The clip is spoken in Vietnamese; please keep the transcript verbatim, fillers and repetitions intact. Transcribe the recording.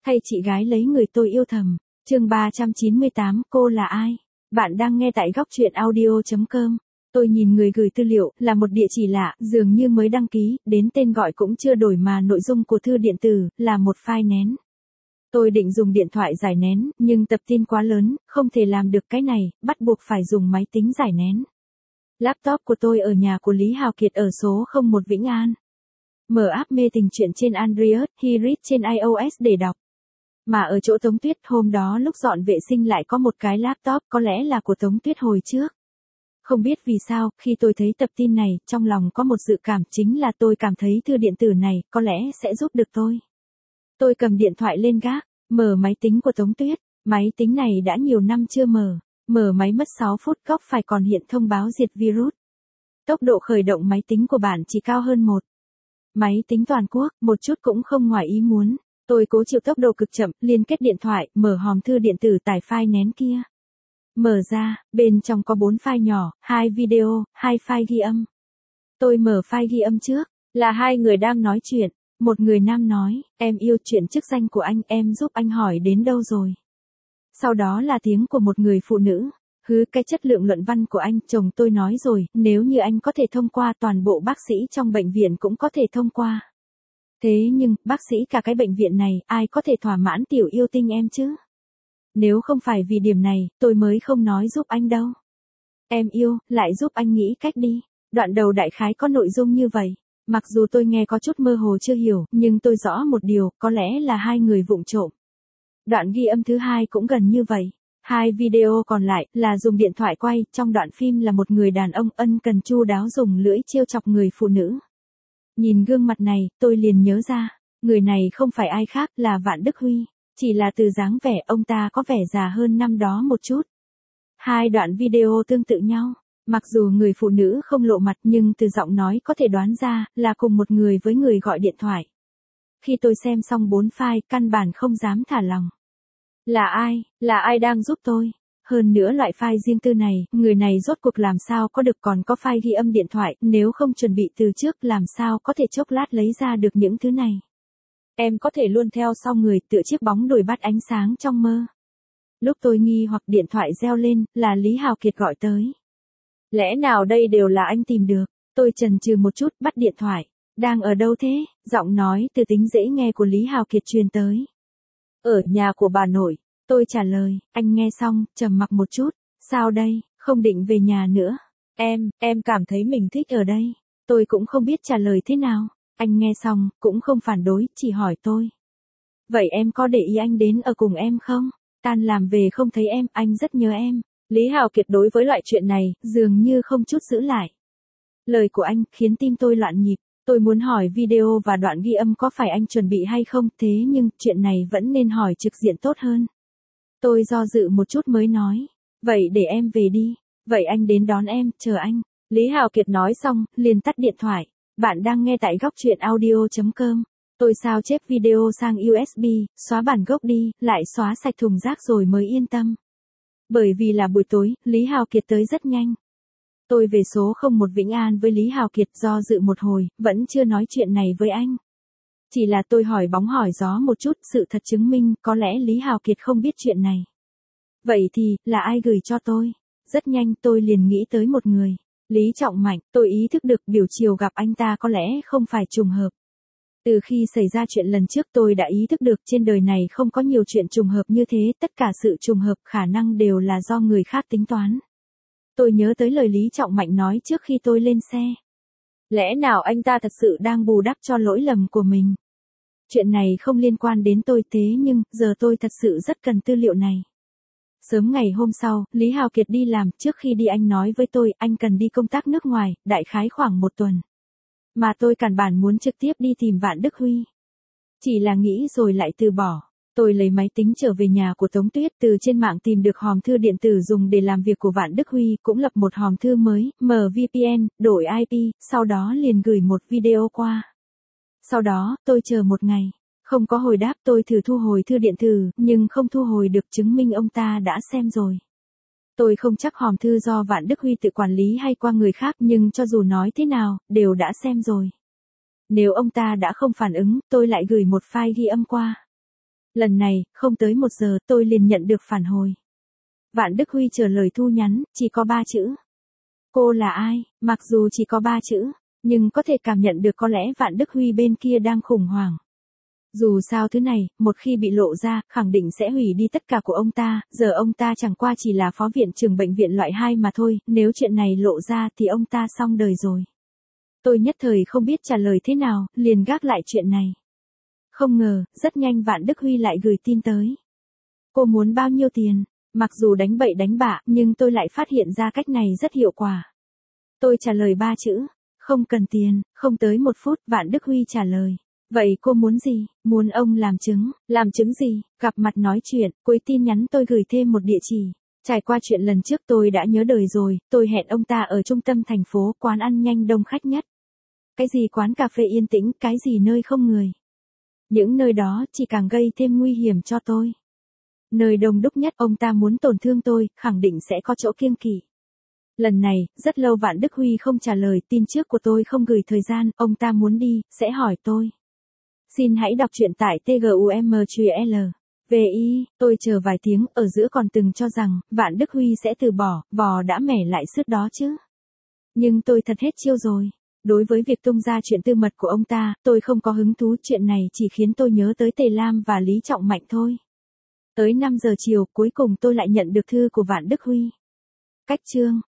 Thay chị gái lấy người tôi yêu thầm. Chương ba trăm chín mươi tám, cô là ai? Bạn đang nghe tại góc truyện audio chấm com. Tôi nhìn người gửi tư liệu, là một địa chỉ lạ, dường như mới đăng ký, đến tên gọi cũng chưa đổi mà nội dung của thư điện tử, là một file nén. Tôi định dùng điện thoại giải nén, nhưng tập tin quá lớn, không thể làm được cái này, bắt buộc phải dùng máy tính giải nén. Laptop của tôi ở nhà của Lý Hào Kiệt ở số không một Vĩnh An. Mở app mê tình truyện trên Android, Hirit trên iOS để đọc. Mà ở chỗ Tống Tuyết, hôm đó lúc dọn vệ sinh lại có một cái laptop, có lẽ là của Tống Tuyết hồi trước. Không biết vì sao, khi tôi thấy tập tin này, trong lòng có một dự cảm, chính là tôi cảm thấy thư điện tử này, có lẽ sẽ giúp được tôi. Tôi cầm điện thoại lên gác, mở máy tính của Tống Tuyết. Máy tính này đã nhiều năm chưa mở. Mở máy mất sáu phút, góc phải còn hiện thông báo diệt virus. Tốc độ khởi động máy tính của bạn chỉ cao hơn một. Máy tính toàn quốc, một chút cũng không ngoài ý muốn. Tôi cố chịu tốc độ cực chậm, liên kết điện thoại, mở hòm thư điện tử tải file nén kia. Mở ra, bên trong có bốn file nhỏ, hai video, hai file ghi âm. Tôi mở file ghi âm trước, là hai người đang nói chuyện. Một người nam nói, em yêu chuyện chức danh của anh, em giúp anh hỏi đến đâu rồi. Sau đó là tiếng của một người phụ nữ. Hứ, cái chất lượng luận văn của anh, chồng tôi nói rồi, nếu như anh có thể thông qua, toàn bộ bác sĩ trong bệnh viện cũng có thể thông qua. Thế nhưng, bác sĩ cả cái bệnh viện này, ai có thể thỏa mãn tiểu yêu tinh em chứ? Nếu không phải vì điểm này, tôi mới không nói giúp anh đâu. Em yêu, lại giúp anh nghĩ cách đi. Đoạn đầu đại khái có nội dung như vậy. Mặc dù tôi nghe có chút mơ hồ chưa hiểu, nhưng tôi rõ một điều, có lẽ là hai người vụng trộm. Đoạn ghi âm thứ hai cũng gần như vậy. Hai video còn lại là dùng điện thoại quay, trong đoạn phim là một người đàn ông ân cần chu đáo dùng lưỡi trêu chọc người phụ nữ. Nhìn gương mặt này, tôi liền nhớ ra, người này không phải ai khác là Vạn Đức Huy, chỉ là từ dáng vẻ ông ta có vẻ già hơn năm đó một chút. Hai đoạn video tương tự nhau, mặc dù người phụ nữ không lộ mặt nhưng từ giọng nói có thể đoán ra là cùng một người với người gọi điện thoại. Khi tôi xem xong bốn file, căn bản không dám thả lòng. Là ai, là ai đang giúp tôi? Hơn nữa loại file riêng tư này, người này rốt cuộc làm sao có được, còn có file ghi âm điện thoại, nếu không chuẩn bị từ trước làm sao có thể chốc lát lấy ra được những thứ này. Em có thể luôn theo sau người tựa chiếc bóng đồi bắt ánh sáng trong mơ. Lúc tôi nghi hoặc điện thoại reo lên, là Lý Hào Kiệt gọi tới. Lẽ nào đây đều là anh tìm được? Tôi chần chừ một chút, bắt điện thoại. Đang ở đâu thế? Giọng nói từ tính dễ nghe của Lý Hào Kiệt truyền tới. Ở nhà của bà nội. Tôi trả lời, anh nghe xong, trầm mặc một chút. Sao đây, không định về nhà nữa? Em, em cảm thấy mình thích ở đây. Tôi cũng không biết trả lời thế nào. Anh nghe xong, cũng không phản đối, chỉ hỏi tôi. Vậy em có để ý anh đến ở cùng em không? Tan làm về không thấy em, anh rất nhớ em. Lý Hào Kiệt đối với loại chuyện này, dường như không chút giữ lại. Lời của anh khiến tim tôi loạn nhịp. Tôi muốn hỏi video và đoạn ghi âm có phải anh chuẩn bị hay không, thế nhưng chuyện này vẫn nên hỏi trực diện tốt hơn. Tôi do dự một chút mới nói. Vậy để em về đi. Vậy anh đến đón em, chờ anh. Lý Hào Kiệt nói xong, liền tắt điện thoại. Bạn đang nghe tại góc truyện audio chấm com. Tôi sao chép video sang u ét bê, xóa bản gốc đi, lại xóa sạch thùng rác rồi mới yên tâm. Bởi vì là buổi tối, Lý Hào Kiệt tới rất nhanh. Tôi về số không một Vĩnh An với Lý Hào Kiệt, do dự một hồi, vẫn chưa nói chuyện này với anh. Chỉ là tôi hỏi bóng hỏi gió một chút, sự thật chứng minh, có lẽ Lý Hào Kiệt không biết chuyện này. Vậy thì, là ai gửi cho tôi? Rất nhanh tôi liền nghĩ tới một người. Lý Trọng Mạnh, tôi ý thức được biểu chiều gặp anh ta có lẽ không phải trùng hợp. Từ khi xảy ra chuyện lần trước tôi đã ý thức được trên đời này không có nhiều chuyện trùng hợp như thế, tất cả sự trùng hợp khả năng đều là do người khác tính toán. Tôi nhớ tới lời Lý Trọng Mạnh nói trước khi tôi lên xe. Lẽ nào anh ta thật sự đang bù đắp cho lỗi lầm của mình? Chuyện này không liên quan đến tôi, thế nhưng, giờ tôi thật sự rất cần tư liệu này. Sớm ngày hôm sau, Lý Hào Kiệt đi làm, trước khi đi anh nói với tôi, anh cần đi công tác nước ngoài, đại khái khoảng một tuần. Mà tôi căn bản muốn trực tiếp đi tìm Vạn Đức Huy. Chỉ là nghĩ rồi lại từ bỏ. Tôi lấy máy tính trở về nhà của Tống Tuyết, từ trên mạng tìm được hòm thư điện tử dùng để làm việc của Vạn Đức Huy, cũng lập một hòm thư mới, mở vê pê en, đổi i pê, sau đó liền gửi một video qua. Sau đó, tôi chờ một ngày. Không có hồi đáp, tôi thử thu hồi thư điện tử, nhưng không thu hồi được, chứng minh ông ta đã xem rồi. Tôi không chắc hòm thư do Vạn Đức Huy tự quản lý hay qua người khác, nhưng cho dù nói thế nào, đều đã xem rồi. Nếu ông ta đã không phản ứng, tôi lại gửi một file ghi âm qua. Lần này, không tới một giờ tôi liền nhận được phản hồi. Vạn Đức Huy trả lời thu nhắn, chỉ có ba chữ. Cô là ai? Mặc dù chỉ có ba chữ, nhưng có thể cảm nhận được có lẽ Vạn Đức Huy bên kia đang khủng hoảng. Dù sao thứ này, một khi bị lộ ra, khẳng định sẽ hủy đi tất cả của ông ta, giờ ông ta chẳng qua chỉ là phó viện trưởng bệnh viện loại hai mà thôi, nếu chuyện này lộ ra thì ông ta xong đời rồi. Tôi nhất thời không biết trả lời thế nào, liền gác lại chuyện này. Không ngờ, rất nhanh Vạn Đức Huy lại gửi tin tới. Cô muốn bao nhiêu tiền? Mặc dù đánh bậy đánh bạ, nhưng tôi lại phát hiện ra cách này rất hiệu quả. Tôi trả lời ba chữ, không cần tiền, không tới một phút, Vạn Đức Huy trả lời. Vậy cô muốn gì? Muốn ông làm chứng, làm chứng gì? Gặp mặt nói chuyện, cuối tin nhắn tôi gửi thêm một địa chỉ. Trải qua chuyện lần trước tôi đã nhớ đời rồi, tôi hẹn ông ta ở trung tâm thành phố, quán ăn nhanh đông khách nhất. Cái gì quán cà phê yên tĩnh, cái gì nơi không người. Những nơi đó chỉ càng gây thêm nguy hiểm cho tôi. Nơi đông đúc nhất ông ta muốn tổn thương tôi, khẳng định sẽ có chỗ kiêng kỵ. Lần này, rất lâu Vạn Đức Huy không trả lời, tin trước của tôi không gửi thời gian, ông ta muốn đi, sẽ hỏi tôi. Xin hãy đọc truyện tại tgumql. Về y, tôi chờ vài tiếng, ở giữa còn từng cho rằng, Vạn Đức Huy sẽ từ bỏ, vò đã mẻ lại sứt đó chứ. Nhưng tôi thật hết chiêu rồi. Đối với việc tung ra chuyện tư mật của ông ta, tôi không có hứng thú, chuyện này chỉ khiến tôi nhớ tới Tề Lam và Lý Trọng Mạnh thôi. Tới năm giờ chiều, cuối cùng tôi lại nhận được thư của Vạn Đức Huy. Cách chương,